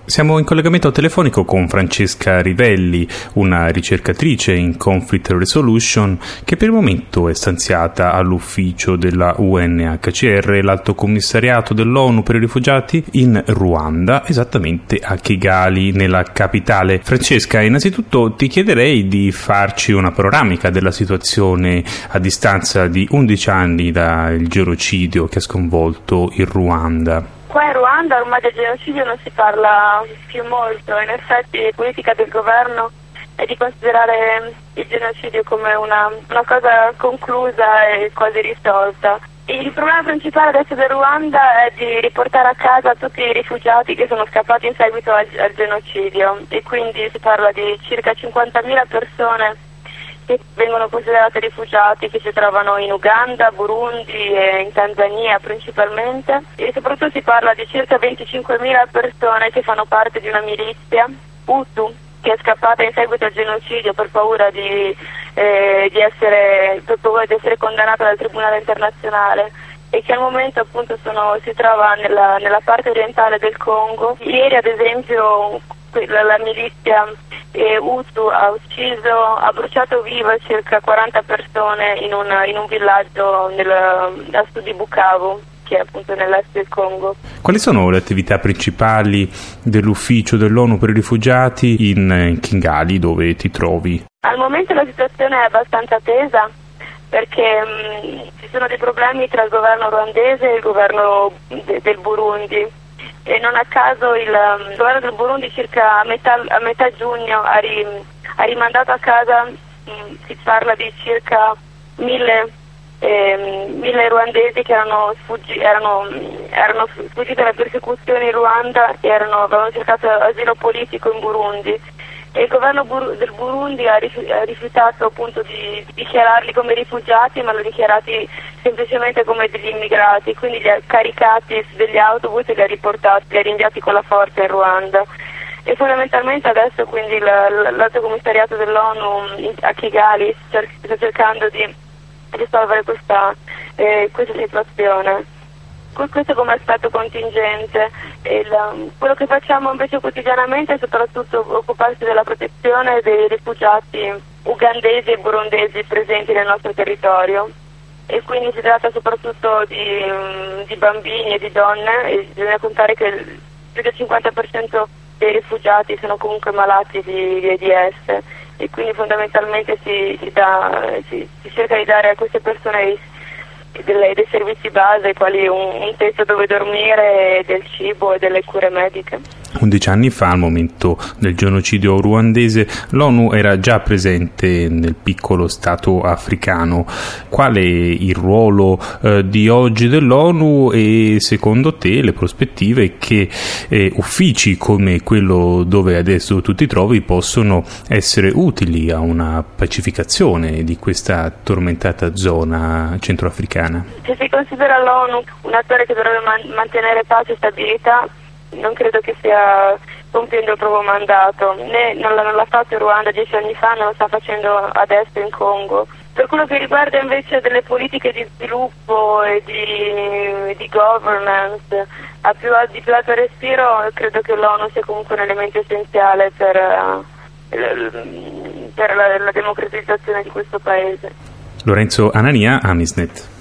Siamo in collegamento telefonico con Francesca Rivelli, una ricercatrice in Conflict Resolution che per il momento è stanziata all'ufficio della UNHCR, l'Alto Commissariato dell'ONU per i rifugiati, in Ruanda, esattamente a Kigali, nella capitale. Francesca, innanzitutto ti chiederei di farci una panoramica della situazione a distanza di 11 anni dal genocidio che ha sconvolto il Ruanda. Qua in Ruanda ormai del genocidio non si parla più molto, in effetti la politica del governo è di considerare il genocidio come una cosa conclusa e quasi risolta. Il problema principale adesso del Ruanda è di riportare a casa tutti i rifugiati che sono scappati in seguito al genocidio, e quindi si parla di circa 50.000 persone che vengono considerate rifugiati, che si trovano in Uganda, Burundi e in Tanzania principalmente, e soprattutto si parla di circa 25.000 persone che fanno parte di una milizia Hutu che è scappata in seguito al genocidio per paura di essere condannata dal Tribunale internazionale, e che al momento appunto si trova nella parte orientale del Congo. Ieri ad esempio la milizia Hutu ha bruciato viva circa 40 persone in un villaggio a sud di Bukavu, che è appunto nell'est del Congo. Quali sono le attività principali dell'ufficio dell'ONU per i rifugiati in Kigali, dove ti trovi? Al momento la situazione è abbastanza tesa, perché ci sono dei problemi tra il governo ruandese e il governo del Burundi. E non a caso il governo del Burundi circa a metà giugno ha rimandato a casa, si parla di circa 1.000 ruandesi che erano sfuggiti dalle persecuzioni in Ruanda e avevano cercato asilo politico in Burundi. E il governo del Burundi ha rifiutato appunto di dichiararli come rifugiati, ma li ha dichiarati semplicemente come degli immigrati, quindi li ha caricati su degli autobus e li ha rinviati con la forza in Ruanda. E fondamentalmente adesso quindi l'Alto Commissariato dell'ONU a Kigali sta cercando di risolvere questa situazione. Questo come aspetto contingente. Quello che facciamo invece quotidianamente è soprattutto occuparsi della protezione dei rifugiati ugandesi e burundesi presenti nel nostro territorio, e quindi si tratta soprattutto di bambini e di donne, e bisogna contare che più del 50% dei rifugiati sono comunque malati di AIDS, e quindi fondamentalmente si cerca di dare a queste persone dei servizi base, quali un tetto dove dormire, del cibo e delle cure mediche. 11 anni fa, al momento del genocidio ruandese, l'ONU era già presente nel piccolo stato africano. Qual è il ruolo di oggi dell'ONU e secondo te le prospettive che uffici come quello dove adesso tu ti trovi possono essere utili a una pacificazione di questa tormentata zona centroafricana? Se si considera l'ONU un attore che dovrebbe mantenere pace e stabilità, non credo che stia compiendo il proprio mandato, non l'ha fatto in Ruanda 10 anni fa, non lo sta facendo adesso in Congo. Per quello che riguarda invece delle politiche di sviluppo e di governance di più alto respiro, credo che l'ONU sia comunque un elemento essenziale per la democratizzazione di questo paese. Lorenzo Anania, Amisnet.